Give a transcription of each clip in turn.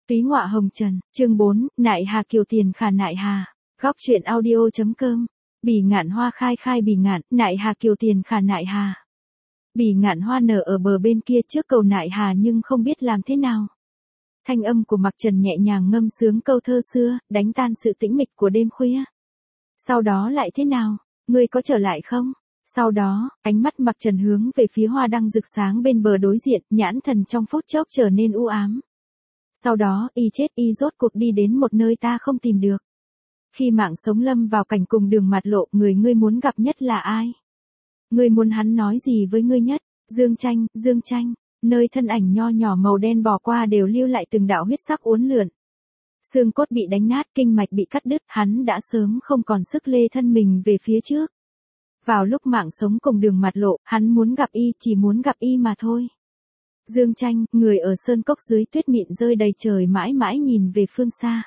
Túy ngọa hồng trần, chương 4, nại hà kiều tiền khả nại hà. Góc truyện audio.com. Bỉ ngạn hoa khai khai bỉ ngạn, nại hà kiều tiền khả nại hà. Bỉ ngạn hoa nở ở bờ bên kia trước cầu nại hà nhưng không biết làm thế nào. Thanh âm của Mặc Trần nhẹ nhàng ngâm sướng câu thơ xưa, đánh tan sự tĩnh mịch của đêm khuya. Sau đó lại thế nào? Ngươi có trở lại không? Sau đó, ánh mắt Mặc Trần hướng về phía hoa đăng rực sáng bên bờ đối diện, nhãn thần trong phút chốc trở nên u ám. Sau đó, y rốt cuộc đi đến một nơi ta không tìm được. Khi mạng sống lâm vào cảnh cùng đường mặt lộ, người ngươi muốn gặp nhất là ai? Ngươi muốn hắn nói gì với ngươi nhất? Dương Tranh, nơi thân ảnh nho nhỏ màu đen bỏ qua đều lưu lại từng đạo huyết sắc uốn lượn. Xương cốt bị đánh nát, kinh mạch bị cắt đứt, hắn đã sớm không còn sức lê thân mình về phía trước. Vào lúc mạng sống cùng đường mặt lộ, hắn muốn gặp y, chỉ muốn gặp y mà thôi. Dương Tranh, người ở sơn cốc dưới tuyết mịn rơi đầy trời mãi mãi nhìn về phương xa.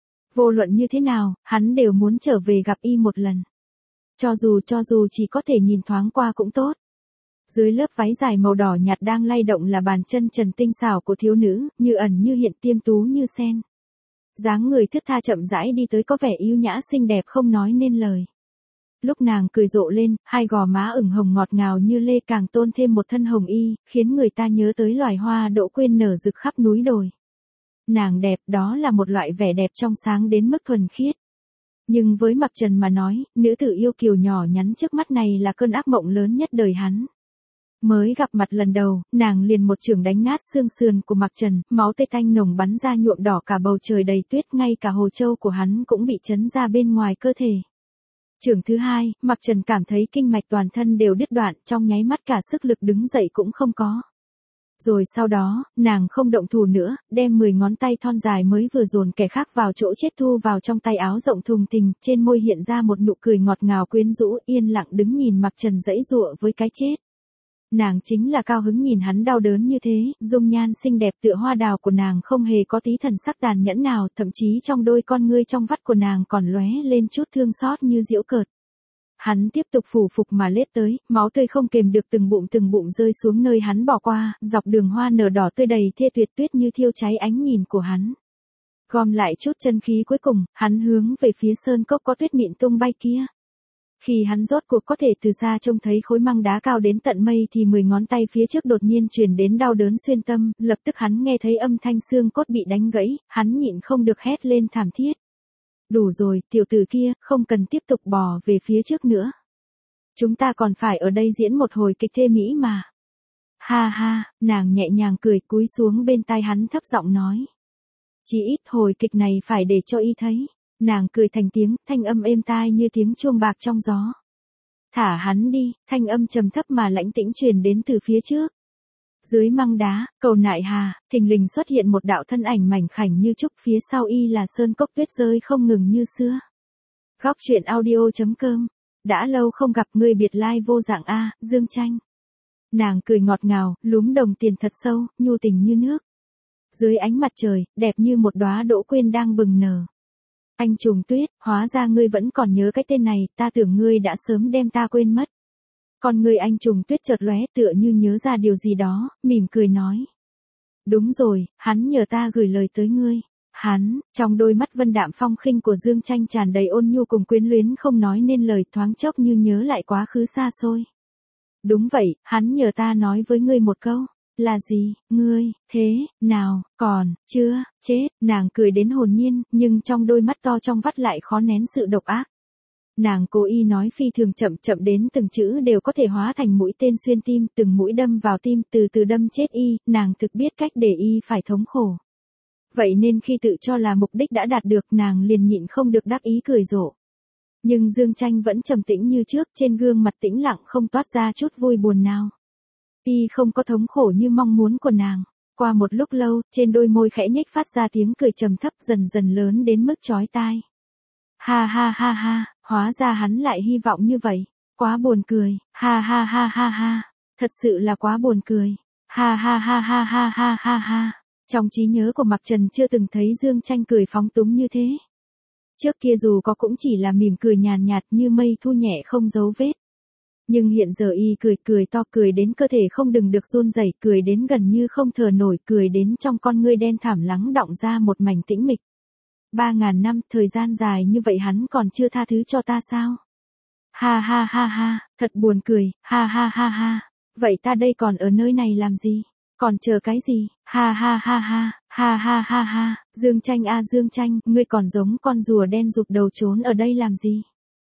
Vô luận như thế nào, hắn đều muốn trở về gặp y một lần. Cho dù chỉ có thể nhìn thoáng qua cũng tốt. Dưới lớp váy dài màu đỏ nhạt đang lay động là bàn chân trần tinh xảo của thiếu nữ, như ẩn như hiện, tiêm tú như sen. Dáng người thướt tha chậm rãi đi tới có vẻ yêu nhã xinh đẹp không nói nên lời. Lúc nàng cười rộ lên, hai gò má ửng hồng ngọt ngào như lê càng tôn thêm một thân hồng y, khiến người ta nhớ tới loài hoa đỗ quyên nở rực khắp núi đồi. Nàng đẹp, đó là một loại vẻ đẹp trong sáng đến mức thuần khiết. Nhưng với Mặc Trần mà nói, nữ tử yêu kiều nhỏ nhắn trước mắt này là cơn ác mộng lớn nhất đời hắn. Mới gặp mặt lần đầu, nàng liền một chưởng đánh nát xương sườn của Mặc Trần, máu tê tanh nồng bắn ra nhuộm đỏ cả bầu trời đầy tuyết, ngay cả hồ châu của hắn cũng bị chấn ra bên ngoài cơ thể. Chưởng thứ hai, Mặc Trần cảm thấy kinh mạch toàn thân đều đứt đoạn, trong nháy mắt cả sức lực đứng dậy cũng không có. Rồi sau đó, nàng không động thủ nữa, đem 10 ngón tay thon dài mới vừa dồn kẻ khác vào chỗ chết thu vào trong tay áo rộng thùng thình, trên môi hiện ra một nụ cười ngọt ngào quyến rũ, yên lặng đứng nhìn Mặc Trần giãy giụa với cái chết. Nàng chính là cao hứng nhìn hắn đau đớn như thế, dung nhan xinh đẹp tựa hoa đào của nàng không hề có tí thần sắc tàn nhẫn nào, thậm chí trong đôi con ngươi trong vắt của nàng còn lóe lên chút thương xót như giễu cợt. Hắn tiếp tục phủ phục mà lết tới, máu tươi không kềm được từng bụng rơi xuống nơi hắn bỏ qua, dọc đường hoa nở đỏ tươi đầy thê tuyệt tuyết như thiêu cháy ánh nhìn của hắn. Gom lại chút chân khí cuối cùng, hắn hướng về phía sơn cốc có tuyết mịn tung bay kia. Khi hắn rốt cuộc có thể từ xa trông thấy khối măng đá cao đến tận mây thì 10 ngón tay phía trước đột nhiên truyền đến đau đớn xuyên tâm, lập tức hắn nghe thấy âm thanh xương cốt bị đánh gãy, hắn nhịn không được hét lên thảm thiết. Đủ rồi, tiểu tử kia, không cần tiếp tục bò về phía trước nữa. Chúng ta còn phải ở đây diễn một hồi kịch thê mỹ mà. Ha ha, nàng nhẹ nhàng cười cúi xuống bên tai hắn thấp giọng nói. Chỉ ít hồi kịch này phải để cho y thấy. Nàng cười thành tiếng, thanh âm êm tai như tiếng chuông bạc trong gió. Thả hắn đi, thanh âm trầm thấp mà lãnh tĩnh truyền đến từ phía trước. Dưới măng đá, cầu nại hà, thình lình xuất hiện một đạo thân ảnh mảnh khảnh như trúc, phía sau y là sơn cốc tuyết rơi không ngừng như xưa. Góc truyện audio.com. Đã lâu không gặp, ngươi biệt lai vô dạng a, Dương Tranh. Nàng cười ngọt ngào, lúm đồng tiền thật sâu, nhu tình như nước. Dưới ánh mặt trời, đẹp như một đóa đỗ quyên đang bừng nở. Anh trùng tuyết, hóa ra ngươi vẫn còn nhớ cái tên này, ta tưởng ngươi đã sớm đem ta quên mất. Còn người anh trùng tuyết chợt lóe tựa như nhớ ra điều gì đó, mỉm cười nói. Đúng rồi, hắn nhờ ta gửi lời tới ngươi. Hắn, trong đôi mắt vân đạm phong khinh của Dương Tranh tràn đầy ôn nhu cùng quyến luyến không nói nên lời, thoáng chốc như nhớ lại quá khứ xa xôi. Đúng vậy, hắn nhờ ta nói với ngươi một câu. Là gì, ngươi, thế, nào, còn, chưa, chết, nàng cười đến hồn nhiên, nhưng trong đôi mắt to trong vắt lại khó nén sự độc ác. Nàng cố ý nói phi thường chậm đến từng chữ đều có thể hóa thành mũi tên xuyên tim, từng mũi đâm vào tim, từ từ đâm chết y, nàng thực biết cách để y phải thống khổ. Vậy nên khi tự cho là mục đích đã đạt được, nàng liền nhịn không được đắc ý cười rộ. Nhưng Dương Tranh vẫn trầm tĩnh như trước, trên gương mặt tĩnh lặng không toát ra chút vui buồn nào. Y không có thống khổ như mong muốn của nàng. Qua một lúc lâu, trên đôi môi khẽ nhếch phát ra tiếng cười trầm thấp dần dần lớn đến mức chói tai. Ha ha ha ha, hóa ra hắn lại hy vọng như vậy. Quá buồn cười, ha ha ha ha ha, thật sự là quá buồn cười. Ha ha ha ha ha ha ha ha. Trong trí nhớ của Mặc Trần chưa từng thấy Dương Tranh cười phóng túng như thế. Trước kia dù có cũng chỉ là mỉm cười nhàn nhạt như mây thu nhẹ không dấu vết. Nhưng hiện giờ y cười to, cười đến cơ thể không đừng được run rẩy, cười đến gần như không thở nổi, cười đến trong con ngươi đen thẳm lắng đọng ra một mảnh tĩnh mịch. 3.000 năm, thời gian dài như vậy hắn còn chưa tha thứ cho ta sao? Ha ha ha ha, thật buồn cười, ha ha ha ha. Vậy ta đây còn ở nơi này làm gì? Còn chờ cái gì? Ha ha ha ha, ha ha ha ha, Dương Tranh a Dương Tranh, ngươi còn giống con rùa đen rụt đầu trốn ở đây làm gì?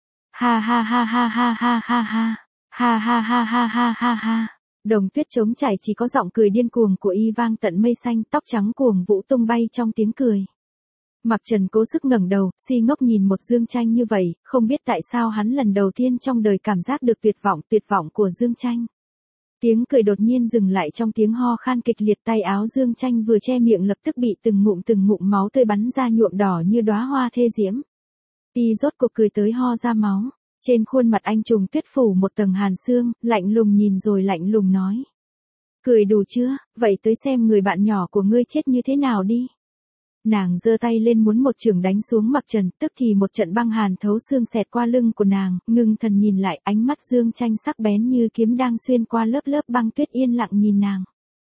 Ha ha ha ha ha ha ha ha, ha ha ha ha ha ha ha. Đồng tuyết trống trải chỉ có giọng cười điên cuồng của y vang tận mây xanh, tóc trắng cuồng vũ tung bay trong tiếng cười. Mặc Trần cố sức ngẩng đầu, si ngốc nhìn một Dương Tranh như vậy, không biết tại sao hắn lần đầu tiên trong đời cảm giác được tuyệt vọng của Dương Tranh. Tiếng cười đột nhiên dừng lại trong tiếng ho khan kịch liệt, tay áo Dương Tranh vừa che miệng lập tức bị từng ngụm máu tươi bắn ra nhuộm đỏ như đóa hoa thê diễm. Y rốt cuộc cười tới ho ra máu, trên khuôn mặt anh trùng tuyết phủ một tầng hàn xương, lạnh lùng nhìn rồi lạnh lùng nói. Cười đủ chưa, vậy tới xem người bạn nhỏ của ngươi chết như thế nào đi. Nàng giơ tay lên muốn một chưởng đánh xuống Mặc Trần, tức thì một trận băng hàn thấu xương xẹt qua lưng của nàng, ngưng thần nhìn lại, ánh mắt Dương Tranh sắc bén như kiếm đang xuyên qua lớp băng tuyết, yên lặng nhìn nàng.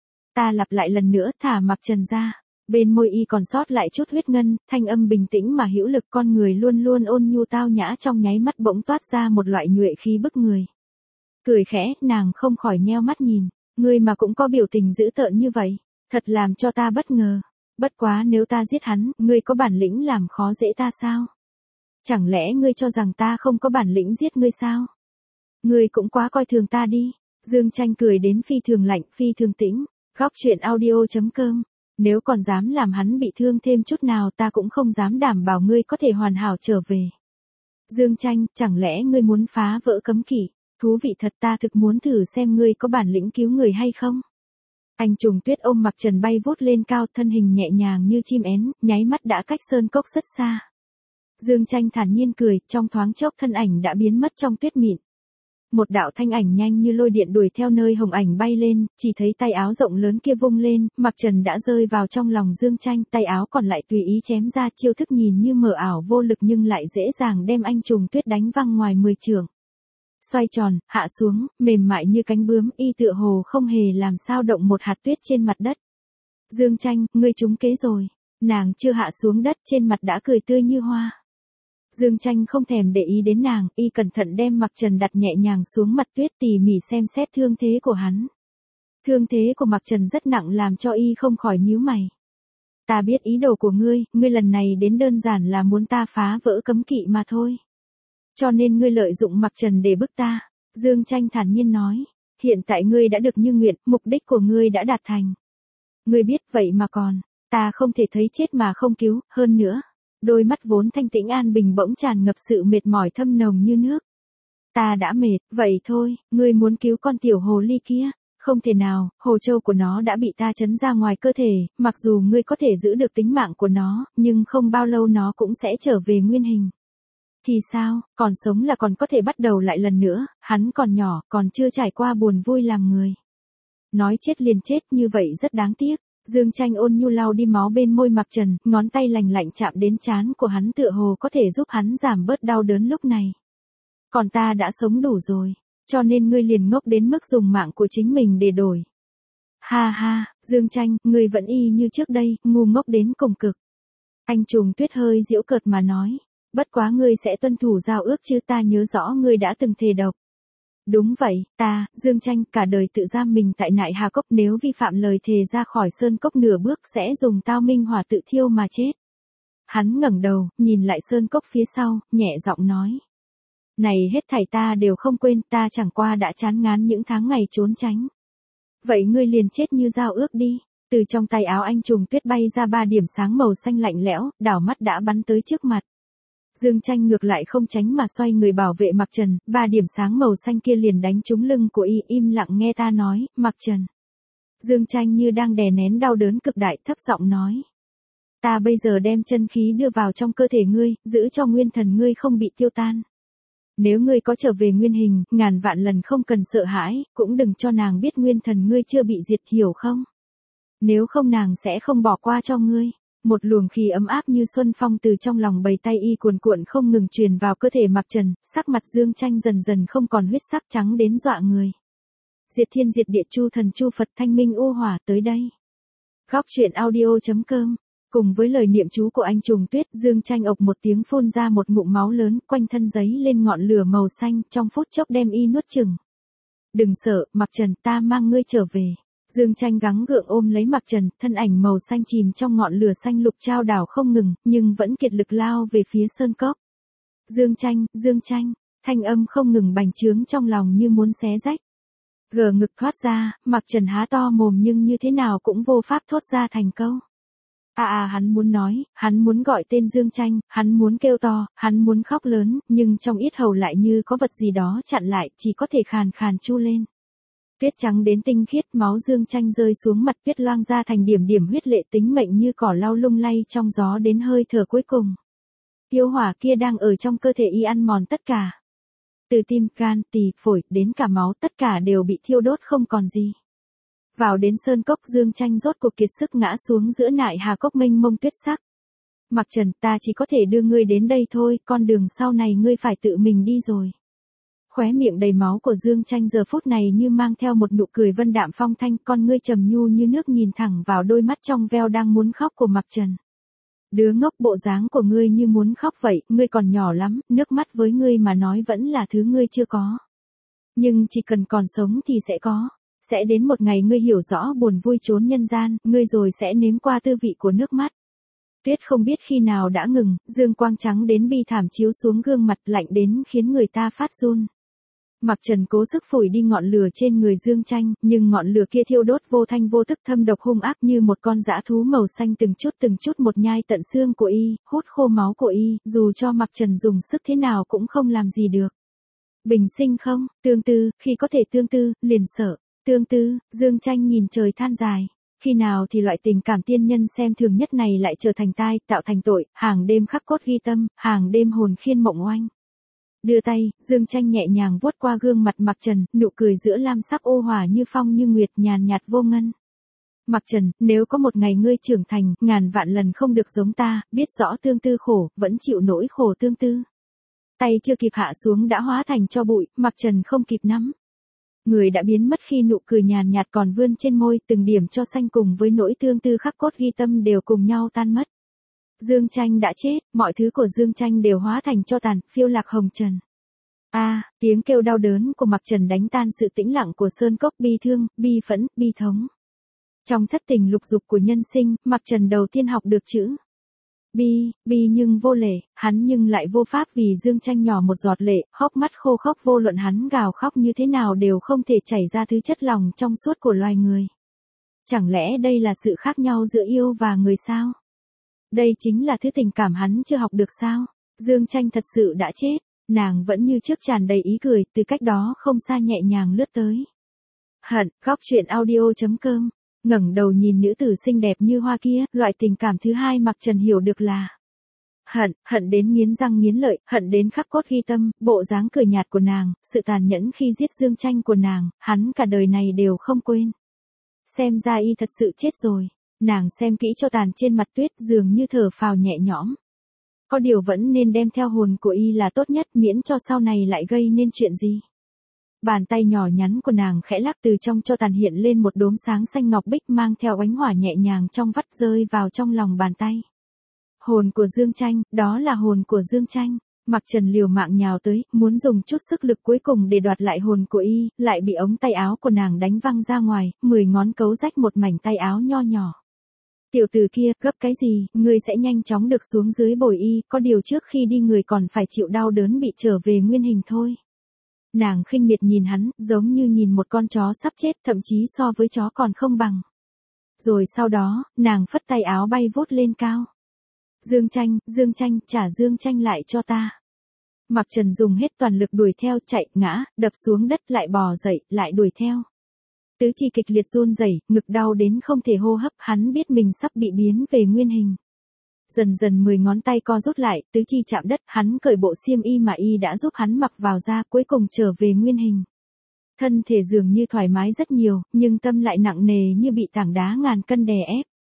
Ta lặp lại lần nữa, thả Mặc Trần ra. Bên môi y còn sót lại chút huyết ngân, thanh âm bình tĩnh mà hữu lực, con người luôn luôn ôn nhu tao nhã trong nháy mắt bỗng toát ra một loại nhuệ khí bức người. Cười khẽ, nàng không khỏi nheo mắt nhìn, ngươi mà cũng có biểu tình dữ tợn như vậy, thật làm cho ta bất ngờ. Bất quá nếu ta giết hắn, ngươi có bản lĩnh làm khó dễ ta sao? Chẳng lẽ ngươi cho rằng ta không có bản lĩnh giết ngươi sao? Ngươi cũng quá coi thường ta đi. Dương Tranh cười đến phi thường lạnh, phi thường tĩnh. Góc truyện audio.com. Nếu còn dám làm hắn bị thương thêm chút nào ta cũng không dám đảm bảo ngươi có thể hoàn hảo trở về. Dương Tranh, chẳng lẽ ngươi muốn phá vỡ cấm kỵ? Thú vị thật, ta thực muốn thử xem ngươi có bản lĩnh cứu người hay không? Anh trùng tuyết ôm Mặc Trần bay vút lên cao, thân hình nhẹ nhàng như chim én, nháy mắt đã cách sơn cốc rất xa. Dương Tranh thản nhiên cười, trong thoáng chốc thân ảnh đã biến mất trong tuyết mịn. Một đạo thanh ảnh nhanh như lôi điện đuổi theo nơi hồng ảnh bay lên, chỉ thấy tay áo rộng lớn kia vung lên, Mặc Trần đã rơi vào trong lòng Dương Tranh, tay áo còn lại tùy ý chém ra, chiêu thức nhìn như mờ ảo vô lực nhưng lại dễ dàng đem anh trùng tuyết đánh văng ngoài 10 trượng. Xoay tròn, hạ xuống, mềm mại như cánh bướm, y tựa hồ không hề làm sao động một hạt tuyết trên mặt đất. Dương Tranh, ngươi trúng kế rồi. Nàng chưa hạ xuống đất, trên mặt đã cười tươi như hoa. Dương Tranh không thèm để ý đến nàng, y cẩn thận đem Mặc Trần đặt nhẹ nhàng xuống mặt tuyết, tỉ mỉ xem xét thương thế của hắn. Thương thế của Mặc Trần rất nặng làm cho y không khỏi nhíu mày. Ta biết ý đồ của ngươi lần này đến đơn giản là muốn ta phá vỡ cấm kỵ mà thôi. Cho nên ngươi lợi dụng Mặc Trần để bức ta. Dương Tranh thản nhiên nói. Hiện tại ngươi đã được như nguyện, mục đích của ngươi đã đạt thành. Ngươi biết vậy mà còn, ta không thể thấy chết mà không cứu, hơn nữa. Đôi mắt vốn thanh tĩnh an bình bỗng tràn ngập sự mệt mỏi thâm nồng như nước. Ta đã mệt, vậy thôi, ngươi muốn cứu con tiểu hồ ly kia. Không thể nào, hồ châu của nó đã bị ta trấn ra ngoài cơ thể, mặc dù ngươi có thể giữ được tính mạng của nó, nhưng không bao lâu nó cũng sẽ trở về nguyên hình. Thì sao, còn sống là còn có thể bắt đầu lại lần nữa, hắn còn nhỏ, còn chưa trải qua buồn vui làm người. Nói chết liền chết như vậy rất đáng tiếc. Dương Tranh ôn nhu lau đi máu bên môi Mặc Trần, ngón tay lành lạnh chạm đến trán của hắn tựa hồ có thể giúp hắn giảm bớt đau đớn lúc này. Còn ta đã sống đủ rồi, cho nên ngươi liền ngốc đến mức dùng mạng của chính mình để đổi. Ha ha, Dương Tranh, ngươi vẫn y như trước đây, ngu ngốc đến cùng cực. Anh trùng tuyết hơi giễu cợt mà nói. Bất quá ngươi sẽ tuân thủ giao ước chứ, ta nhớ rõ ngươi đã từng thề độc. Đúng vậy, ta, Dương Tranh, cả đời tự giam mình tại Nại Hà Cốc, nếu vi phạm lời thề ra khỏi sơn cốc nửa bước sẽ dùng tao minh hỏa tự thiêu mà chết. Hắn ngẩng đầu, nhìn lại sơn cốc phía sau, nhẹ giọng nói. Này hết thảy ta đều không quên, ta chẳng qua đã chán ngán những tháng ngày trốn tránh. Vậy ngươi liền chết như giao ước đi. Từ trong tay áo anh trùng tuyết bay ra 3 điểm sáng màu xanh lạnh lẽo, đảo mắt đã bắn tới trước mặt. Dương Tranh ngược lại không tránh mà xoay người bảo vệ Mặc Trần, 3 điểm sáng màu xanh kia liền đánh trúng lưng của y, im lặng nghe ta nói, Mặc Trần. Dương Tranh như đang đè nén đau đớn cực đại, thấp giọng nói. Ta bây giờ đem chân khí đưa vào trong cơ thể ngươi, giữ cho nguyên thần ngươi không bị tiêu tan. Nếu ngươi có trở về nguyên hình, ngàn vạn lần không cần sợ hãi, cũng đừng cho nàng biết nguyên thần ngươi chưa bị diệt, hiểu không? Nếu không nàng sẽ không bỏ qua cho ngươi. Một luồng khí ấm áp như xuân phong từ trong lòng bầy tay y cuồn cuộn không ngừng truyền vào cơ thể Mạc Trần, sắc mặt Dương Tranh dần dần không còn huyết sắc trắng đến dọa người. Diệt thiên diệt địa chu thần chu Phật thanh minh ô hỏa tới đây. Góc truyện audio.com. Cùng với lời niệm chú của anh Trùng Tuyết, Dương Tranh ộc một tiếng phun ra một ngụm máu lớn, quanh thân giấy lên ngọn lửa màu xanh, trong phút chốc đem y nuốt chửng. Đừng sợ, Mạc Trần, ta mang ngươi trở về. Dương Tranh gắng gượng ôm lấy Mạc Trần, thân ảnh màu xanh chìm trong ngọn lửa xanh lục trao đảo không ngừng, nhưng vẫn kiệt lực lao về phía sơn cốc. Dương Tranh, thanh âm không ngừng bành trướng trong lòng như muốn xé rách. Gờ ngực thoát ra, Mạc Trần há to mồm nhưng như thế nào cũng vô pháp thốt ra thành câu. Hắn muốn nói, hắn muốn gọi tên Dương Tranh, hắn muốn kêu to, hắn muốn khóc lớn, nhưng trong yết hầu lại như có vật gì đó chặn lại, chỉ có thể khàn khàn chu lên. Tuyết trắng đến tinh khiết, máu Dương Tranh rơi xuống mặt tuyết loang ra thành điểm điểm huyết lệ, tính mệnh như cỏ lau lung lay trong gió đến hơi thở cuối cùng. Yêu hỏa kia đang ở trong cơ thể y ăn mòn tất cả. Từ tim, gan, tỳ, phổi, đến cả máu tất cả đều bị thiêu đốt không còn gì. Vào đến sơn cốc, Dương Tranh rốt cuộc kiệt sức ngã xuống giữa nại hà cốc mênh mông tuyết sắc. Mạc Trần, ta chỉ có thể đưa ngươi đến đây thôi, con đường sau này ngươi phải tự mình đi rồi. Khóe miệng đầy máu của Dương Tranh giờ phút này như mang theo một nụ cười vân đạm phong thanh, con ngươi trầm nhu như nước nhìn thẳng vào đôi mắt trong veo đang muốn khóc của Mạc Trần. Đứa ngốc, bộ dáng của ngươi như muốn khóc vậy, ngươi còn nhỏ lắm, nước mắt với ngươi mà nói vẫn là thứ ngươi chưa có. Nhưng chỉ cần còn sống thì sẽ có. Sẽ đến một ngày ngươi hiểu rõ buồn vui trốn nhân gian, ngươi rồi sẽ nếm qua tư vị của nước mắt. Tuyết không biết khi nào đã ngừng, dương quang trắng đến bi thảm chiếu xuống gương mặt, lạnh đến khiến người ta phát run. Mạc Trần cố sức phủi đi ngọn lửa trên người Dương Tranh, nhưng ngọn lửa kia thiêu đốt vô thanh vô thức, thâm độc hung ác như một con dã thú màu xanh, từng chút một nhai tận xương của y, hút khô máu của y, dù cho Mạc Trần dùng sức thế nào cũng không làm gì được. Bình sinh không, tương tư, khi có thể tương tư, liền sợ. Tương tư, Dương Tranh nhìn trời than dài. Khi nào thì loại tình cảm tiên nhân xem thường nhất này lại trở thành tai, tạo thành tội, hàng đêm khắc cốt ghi tâm, hàng đêm hồn khiên mộng oanh. Đưa tay, Dương Tranh nhẹ nhàng vuốt qua gương mặt Mạc Trần, nụ cười giữa lam sắc ô hòa như phong như nguyệt, nhàn nhạt vô ngân. Mạc Trần, nếu có một ngày ngươi trưởng thành, ngàn vạn lần không được giống ta, biết rõ tương tư khổ, vẫn chịu nỗi khổ tương tư. Tay chưa kịp hạ xuống đã hóa thành tro bụi, Mạc Trần không kịp nắm. Người đã biến mất khi nụ cười nhàn nhạt còn vươn trên môi, từng điểm cho xanh cùng với nỗi tương tư khắc cốt ghi tâm đều cùng nhau tan mất. Dương Tranh đã chết, mọi thứ của Dương Tranh đều hóa thành tro tàn, phiêu lạc hồng trần. Tiếng kêu đau đớn của Mạc Trần đánh tan sự tĩnh lặng của sơn cốc, bi thương, bi phẫn, bi thống. Trong thất tình lục dục của nhân sinh, Mạc Trần đầu tiên học được chữ bi nhưng vô lệ, hắn nhưng lại vô pháp vì Dương Tranh nhỏ một giọt lệ, hốc mắt khô khốc vô luận hắn gào khóc như thế nào đều không thể chảy ra thứ chất lòng trong suốt của loài người. Chẳng lẽ đây là sự khác nhau giữa yêu và người sao? Đây chính là thứ tình cảm hắn chưa học được sao? Dương Tranh thật sự đã chết, nàng vẫn như trước tràn đầy ý cười, từ cách đó không xa nhẹ nhàng lướt tới. Hận, góc truyện audio.com. Ngẩng đầu nhìn nữ tử xinh đẹp như hoa kia, loại tình cảm thứ hai Mạc Trần hiểu được là hận đến nghiến răng nghiến lợi, hận đến khắc cốt ghi tâm, bộ dáng cười nhạt của nàng, sự tàn nhẫn khi giết Dương Tranh của nàng, hắn cả đời này đều không quên. Xem ra y thật sự chết rồi, nàng xem kỹ cho tàn trên mặt tuyết, dường như thở phào nhẹ nhõm. Có điều vẫn nên đem theo hồn của y là tốt nhất, miễn cho sau này lại gây nên chuyện gì. Bàn tay nhỏ nhắn của nàng khẽ lắc, từ trong cho tàn hiện lên một đốm sáng xanh ngọc bích mang theo ánh hỏa nhẹ nhàng trong vắt rơi vào trong lòng bàn tay. Hồn của Dương Tranh, đó là hồn của Dương Tranh. Mạc Trần liều mạng nhào tới, muốn dùng chút sức lực cuối cùng để đoạt lại hồn của y, lại bị ống tay áo của nàng đánh văng ra ngoài, 10 ngón cấu rách một mảnh tay áo nho nhỏ. Tiểu tử kia, gấp cái gì, ngươi sẽ nhanh chóng được xuống dưới bồi y, có điều trước khi đi người còn phải chịu đau đớn bị trở về nguyên hình thôi. Nàng khinh miệt nhìn hắn, giống như nhìn một con chó sắp chết, thậm chí so với chó còn không bằng. Rồi sau đó, nàng phất tay áo bay vút lên cao. Dương Tranh, trả Dương Tranh lại cho ta. Mạc Trần dùng hết toàn lực đuổi theo, chạy, ngã, đập xuống đất, lại bò dậy, lại đuổi theo. Tứ chi kịch liệt run rẩy, ngực đau đến không thể hô hấp, hắn biết mình sắp bị biến về nguyên hình. Dần dần 10 ngón tay co rút lại, tứ chi chạm đất, hắn cởi bộ xiêm y mà y đã giúp hắn mặc vào ra, cuối cùng trở về nguyên hình. Thân thể dường như thoải mái rất nhiều, nhưng tâm lại nặng nề như bị tảng đá ngàn cân đè ép.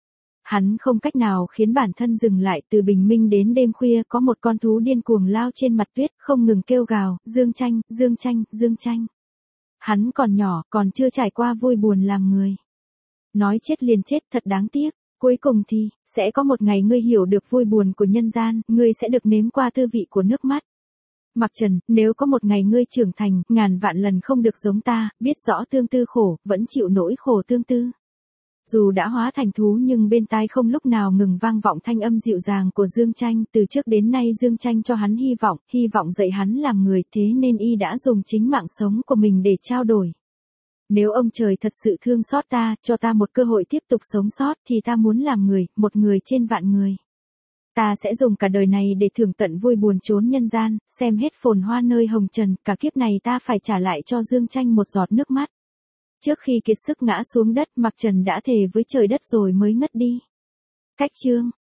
Hắn không cách nào khiến bản thân dừng lại, từ bình minh đến đêm khuya có một con thú điên cuồng lao trên mặt tuyết, không ngừng kêu gào, Dương Tranh, Dương Tranh, Dương Tranh. Hắn còn nhỏ, còn chưa trải qua vui buồn làm người. Nói chết liền chết, thật đáng tiếc. Cuối cùng thì, sẽ có một ngày ngươi hiểu được vui buồn của nhân gian, ngươi sẽ được nếm qua tư vị của nước mắt. Mặc Trần, nếu có một ngày ngươi trưởng thành, ngàn vạn lần không được giống ta, biết rõ tương tư khổ, vẫn chịu nỗi khổ tương tư. Dù đã hóa thành thú nhưng bên tai không lúc nào ngừng vang vọng thanh âm dịu dàng của Dương Tranh, từ trước đến nay Dương Tranh cho hắn hy vọng dạy hắn làm người, thế nên y đã dùng chính mạng sống của mình để trao đổi. Nếu ông trời thật sự thương xót ta, cho ta một cơ hội tiếp tục sống sót thì ta muốn làm người, một người trên vạn người. Ta sẽ dùng cả đời này để thưởng tận vui buồn chốn nhân gian, xem hết phồn hoa nơi hồng trần, cả kiếp này ta phải trả lại cho Dương Tranh một giọt nước mắt. Trước khi kiệt sức ngã xuống đất, Mặc Trần đã thề với trời đất rồi mới ngất đi. Cách chương